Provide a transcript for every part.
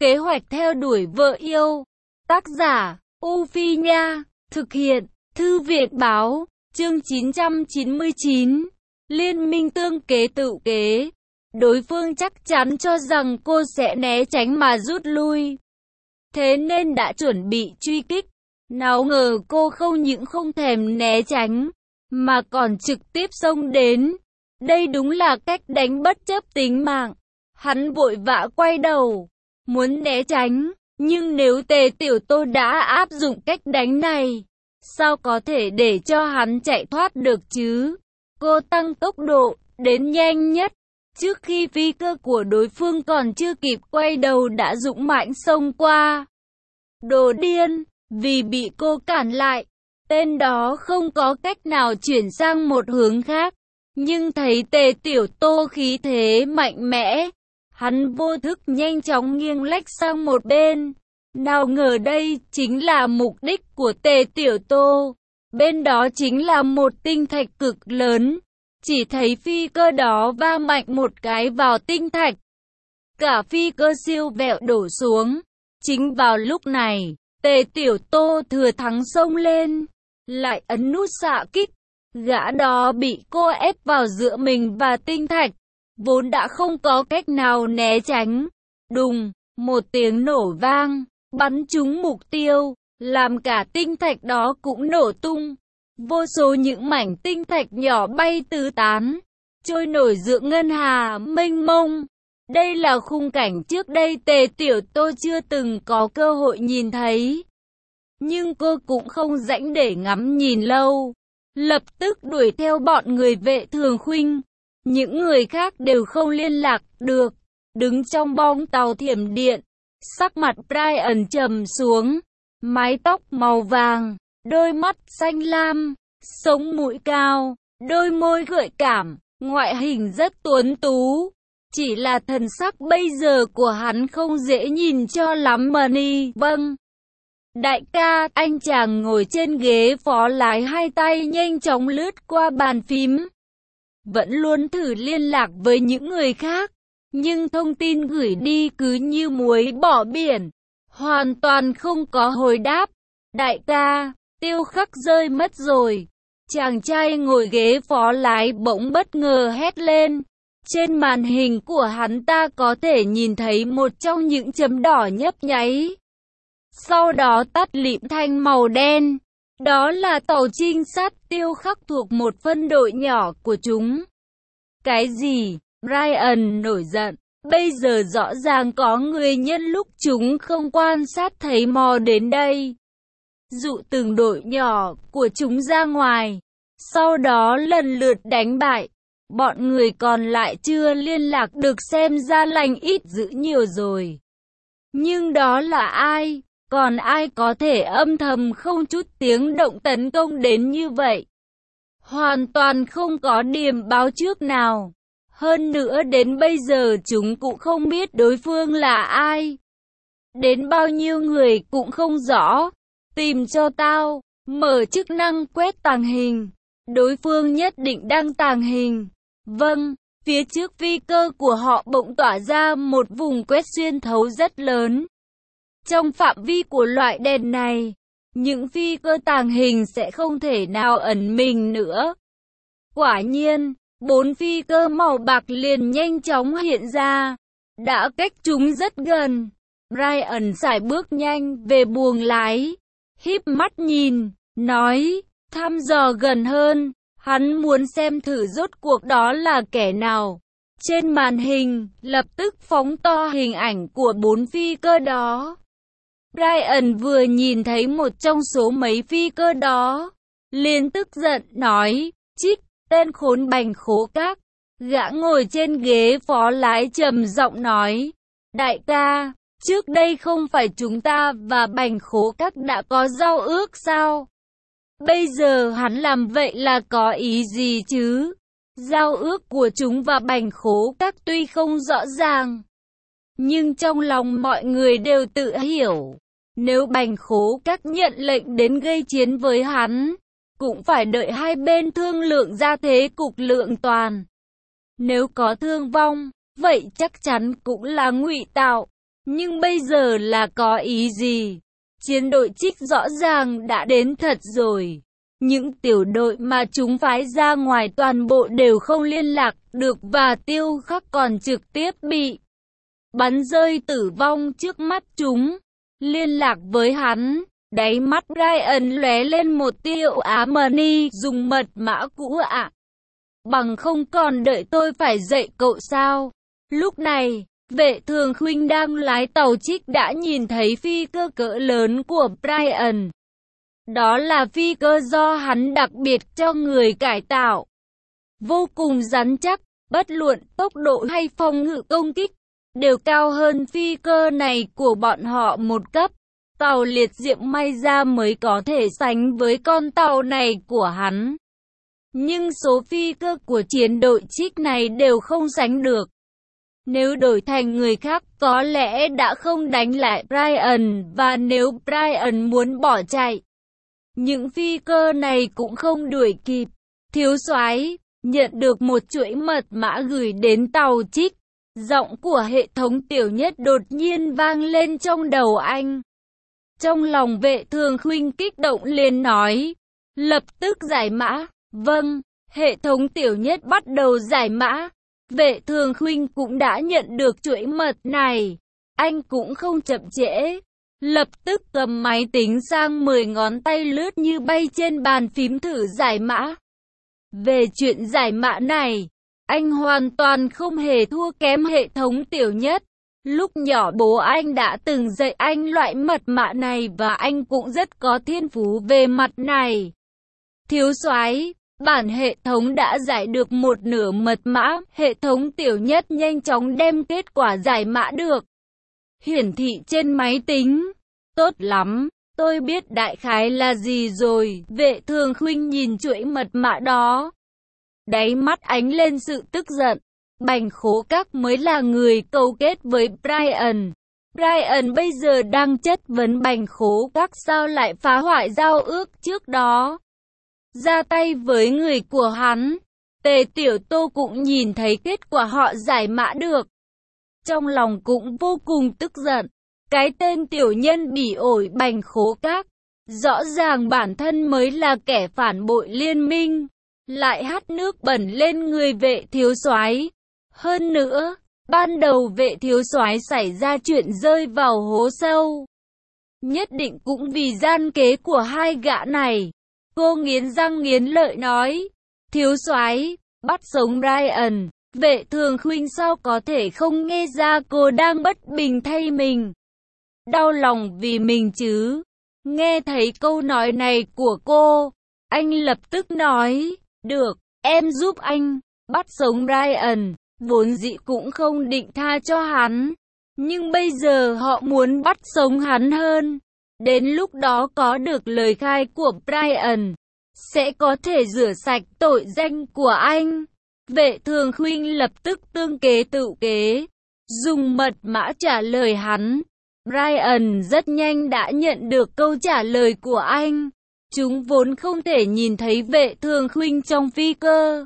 Kế hoạch theo đuổi vợ yêu. Tác giả, U Phi Nha. Thực hiện, Thư viện Báo. Chương 999. Liên minh tương kế tự kế. Đối phương chắc chắn cho rằng cô sẽ né tránh mà rút lui. Thế nên đã chuẩn bị truy kích. Nào ngờ cô không những không thèm né tránh, mà còn trực tiếp xông đến. Đây đúng là cách đánh bất chấp tính mạng. Hắn vội vã quay đầu, muốn né tránh. Nhưng nếu Tề Tiểu Tô đã áp dụng cách đánh này, sao có thể để cho hắn chạy thoát được chứ? Cô tăng tốc độ, đến nhanh nhất. Trước khi phi cơ của đối phương còn chưa kịp quay đầu đã dũng mãnh xông qua. Đồ điên, vì bị cô cản lại, tên đó không có cách nào chuyển sang một hướng khác. Nhưng thấy Tề Tiểu Tô khí thế mạnh mẽ, hắn vô thức nhanh chóng nghiêng lách sang một bên. Nào ngờ đây chính là mục đích của Tề Tiểu Tô. Bên đó chính là một tinh thạch cực lớn. Chỉ thấy phi cơ đó va mạnh một cái vào tinh thạch. Cả phi cơ siêu vẹo đổ xuống. Chính vào lúc này, Tề Tiểu Tô thừa thắng xông lên, lại ấn nút xạ kích. Gã đó bị cô ép vào giữa mình và tinh thạch, vốn đã không có cách nào né tránh. Đùng, một tiếng nổ vang, bắn trúng mục tiêu, làm cả tinh thạch đó cũng nổ tung. Vô số những mảnh tinh thạch nhỏ bay tứ tán, trôi nổi giữa ngân hà mênh mông. Đây là khung cảnh trước đây Tề Tiểu Tô chưa từng có cơ hội nhìn thấy. Nhưng cô cũng không rảnh để ngắm nhìn lâu. Lập tức đuổi theo bọn người Vệ Thường Khuynh. Những người khác đều không liên lạc được. Đứng trong bong tàu thiểm điện, sắc mặt Brian trầm xuống. Mái tóc màu vàng, đôi mắt xanh lam, sống mũi cao, đôi môi gợi cảm, ngoại hình rất tuấn tú. Chỉ là thần sắc bây giờ của hắn không dễ nhìn cho lắm mà ni. Vâng. Đại ca, anh chàng ngồi trên ghế phó lái hai tay nhanh chóng lướt qua bàn phím. Vẫn luôn thử liên lạc với những người khác, nhưng thông tin gửi đi cứ như muối bỏ biển, hoàn toàn không có hồi đáp. Đại ca, Tiêu Khắc rơi mất rồi. Chàng trai ngồi ghế phó lái bỗng bất ngờ hét lên. Trên màn hình của hắn ta có thể nhìn thấy một trong những chấm đỏ nhấp nháy. Sau đó tắt lịm thanh màu đen. Đó là tàu trinh sát Tiêu Khắc thuộc một phân đội nhỏ của chúng. Cái gì? Brian nổi giận. Bây giờ rõ ràng có người nhân lúc chúng không quan sát thấy mò đến đây, dụ từng đội nhỏ của chúng ra ngoài, sau đó lần lượt đánh bại. Bọn người còn lại chưa liên lạc được xem ra lành ít dữ nhiều rồi. Nhưng đó là ai? Còn ai có thể âm thầm không chút tiếng động tấn công đến như vậy? Hoàn toàn không có điềm báo trước nào. Hơn nữa đến bây giờ chúng cũng không biết đối phương là ai. Đến bao nhiêu người cũng không rõ. Tìm cho tao, mở chức năng quét tàng hình. Đối phương nhất định đang tàng hình. Vâng, phía trước phi cơ của họ bỗng tỏa ra một vùng quét xuyên thấu rất lớn. Trong phạm vi của loại đèn này, những phi cơ tàng hình sẽ không thể nào ẩn mình nữa. Quả nhiên, 4 phi cơ màu bạc liền nhanh chóng hiện ra, đã cách chúng rất gần. Brian sải bước nhanh về buồng lái, híp mắt nhìn, nói, thăm dò gần hơn. Hắn muốn xem thử rốt cuộc đó là kẻ nào. Trên màn hình, lập tức phóng to hình ảnh của 4 phi cơ đó. Brian vừa nhìn thấy một trong số mấy phi cơ đó, liền tức giận nói, chích, tên khốn Bành Khố Các. Gã ngồi trên ghế phó lái trầm giọng nói, đại ca, trước đây không phải chúng ta và Bành Khố Các đã có giao ước sao? Bây giờ hắn làm vậy là có ý gì chứ? Giao ước của chúng và Bành Khố Các tuy không rõ ràng, nhưng trong lòng mọi người đều tự hiểu. Nếu Bành Khố Các nhận lệnh đến gây chiến với hắn, cũng phải đợi hai bên thương lượng ra thế cục lượng toàn. Nếu có thương vong, vậy chắc chắn cũng là ngụy tạo. Nhưng bây giờ là có ý gì? Chiến đội Trích rõ ràng đã đến thật rồi. Những tiểu đội mà chúng phái ra ngoài toàn bộ đều không liên lạc được và Tiêu Khắc còn trực tiếp bị bắn rơi tử vong trước mắt chúng. Liên lạc với hắn, đáy mắt Brian lóe lên một tia ám mani, dùng mật mã cũ ạ. Bằng không còn đợi tôi phải dạy cậu sao? Lúc này, Vệ Thường Khuynh đang lái tàu Trích đã nhìn thấy phi cơ cỡ lớn của Brian. Đó là phi cơ do hắn đặc biệt cho người cải tạo. Vô cùng rắn chắc, bất luận tốc độ hay phòng ngự công kích, đều cao hơn phi cơ này của bọn họ một cấp. Tàu liệt diệm may ra mới có thể sánh với con tàu này của hắn. Nhưng số phi cơ của chiến đội Trích này đều không sánh được. Nếu đổi thành người khác có lẽ đã không đánh lại Brian, và nếu Brian muốn bỏ chạy, những phi cơ này cũng không đuổi kịp. Thiếu soái nhận được một chuỗi mật mã gửi đến tàu Trích. Giọng của hệ thống Tiểu Nhất đột nhiên vang lên trong đầu anh. Trong lòng Vệ Thường Khuynh kích động liền nói, lập tức giải mã. Vâng, hệ thống Tiểu Nhất bắt đầu giải mã. Vệ Thường Khuynh cũng đã nhận được chuỗi mật này. Anh cũng không chậm trễ. Lập tức cầm máy tính sang 10 ngón tay lướt như bay trên bàn phím thử giải mã. Về chuyện giải mã này, anh hoàn toàn không hề thua kém hệ thống Tiểu Nhất. Lúc nhỏ bố anh đã từng dạy anh loại mật mã này và anh cũng rất có thiên phú về mặt này. Thiếu soái, bản hệ thống đã giải được một nửa mật mã. Hệ thống Tiểu Nhất nhanh chóng đem kết quả giải mã được hiển thị trên máy tính. Tốt lắm, tôi biết đại khái là gì rồi. Vệ Thường Khuynh nhìn chuỗi mật mã đó, đáy mắt ánh lên sự tức giận. Bành Khố Các mới là người câu kết với Brian. Brian bây giờ đang chất vấn Bành Khố Các sao lại phá hoại giao ước trước đó, ra tay với người của hắn. Tề Tiểu Tô cũng nhìn thấy kết quả họ giải mã được, trong lòng cũng vô cùng tức giận. Cái tên tiểu nhân bỉ ổi Bành Khố Các, rõ ràng bản thân mới là kẻ phản bội liên minh, lại hắt nước bẩn lên người Vệ thiếu soái. Hơn nữa, ban đầu Vệ thiếu soái xảy ra chuyện rơi vào hố sâu, nhất định cũng vì gian kế của hai gã này. Cô nghiến răng nghiến lợi nói, thiếu soái, bắt sống Brian. Vệ Thường Khuynh sao có thể không nghe ra cô đang bất bình thay mình, đau lòng vì mình chứ. Nghe thấy câu nói này của cô, anh lập tức nói, được, em giúp anh, bắt sống Brian. Vốn dĩ cũng không định tha cho hắn, nhưng bây giờ họ muốn bắt sống hắn hơn. Đến lúc đó có được lời khai của Brian, sẽ có thể rửa sạch tội danh của anh. Vệ Thường Khuynh lập tức tương kế tự kế, dùng mật mã trả lời hắn. Brian rất nhanh đã nhận được câu trả lời của anh. Chúng vốn không thể nhìn thấy Vệ Thường Khuynh trong phi cơ,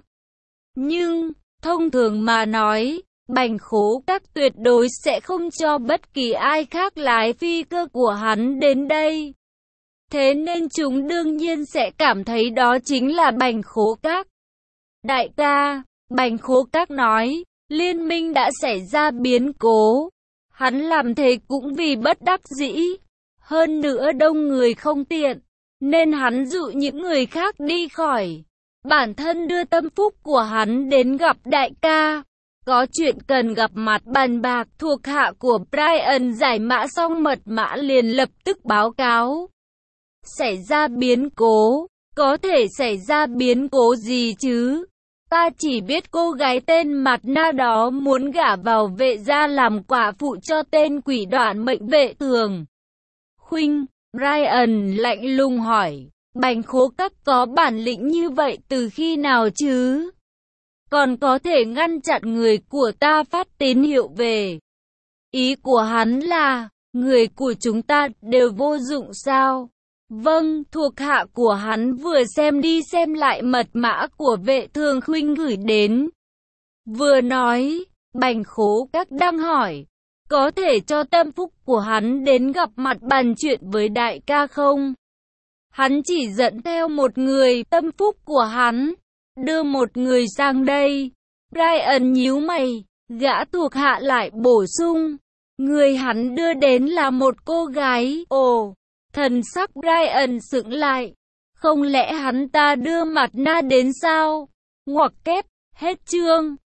nhưng thông thường mà nói, Bành Khố Các tuyệt đối sẽ không cho bất kỳ ai khác lái phi cơ của hắn đến đây. Thế nên chúng đương nhiên sẽ cảm thấy đó chính là Bành Khố Các. Đại ca, Bành Khố Các nói, liên minh đã xảy ra biến cố. Hắn làm thế cũng vì bất đắc dĩ. Hơn nữa đông người không tiện, nên hắn dụ những người khác đi khỏi. Bản thân đưa tâm phúc của hắn đến gặp đại ca. Có chuyện cần gặp mặt bàn bạc. Thuộc hạ của Brian giải mã xong mật mã liền lập tức báo cáo. Xảy ra biến cố. Có thể xảy ra biến cố gì chứ? Ta chỉ biết cô gái tên mặt na đó muốn gả vào Vệ gia làm quả phụ cho tên quỷ đoạn mệnh Vệ Thường Khuynh. Brian lạnh lùng hỏi, Bành Khố Các có bản lĩnh như vậy từ khi nào chứ? Còn có thể ngăn chặn người của ta phát tín hiệu về. Ý của hắn là, người của chúng ta đều vô dụng sao? Vâng, thuộc hạ của hắn vừa xem đi xem lại mật mã của Vệ Thường Khuynh gửi đến. Vừa nói, Bành Khố Các đang hỏi, có thể cho tâm phúc của hắn đến gặp mặt bàn chuyện với đại ca không? Hắn chỉ dẫn theo một người, tâm phúc của hắn, đưa một người sang đây. Brian nhíu mày, gã thuộc hạ lại bổ sung, người hắn đưa đến là một cô gái. Ồ, thần sắc Brian sững lại, không lẽ hắn ta đưa mặt na đến sao? Ngoặc kép, hết chương.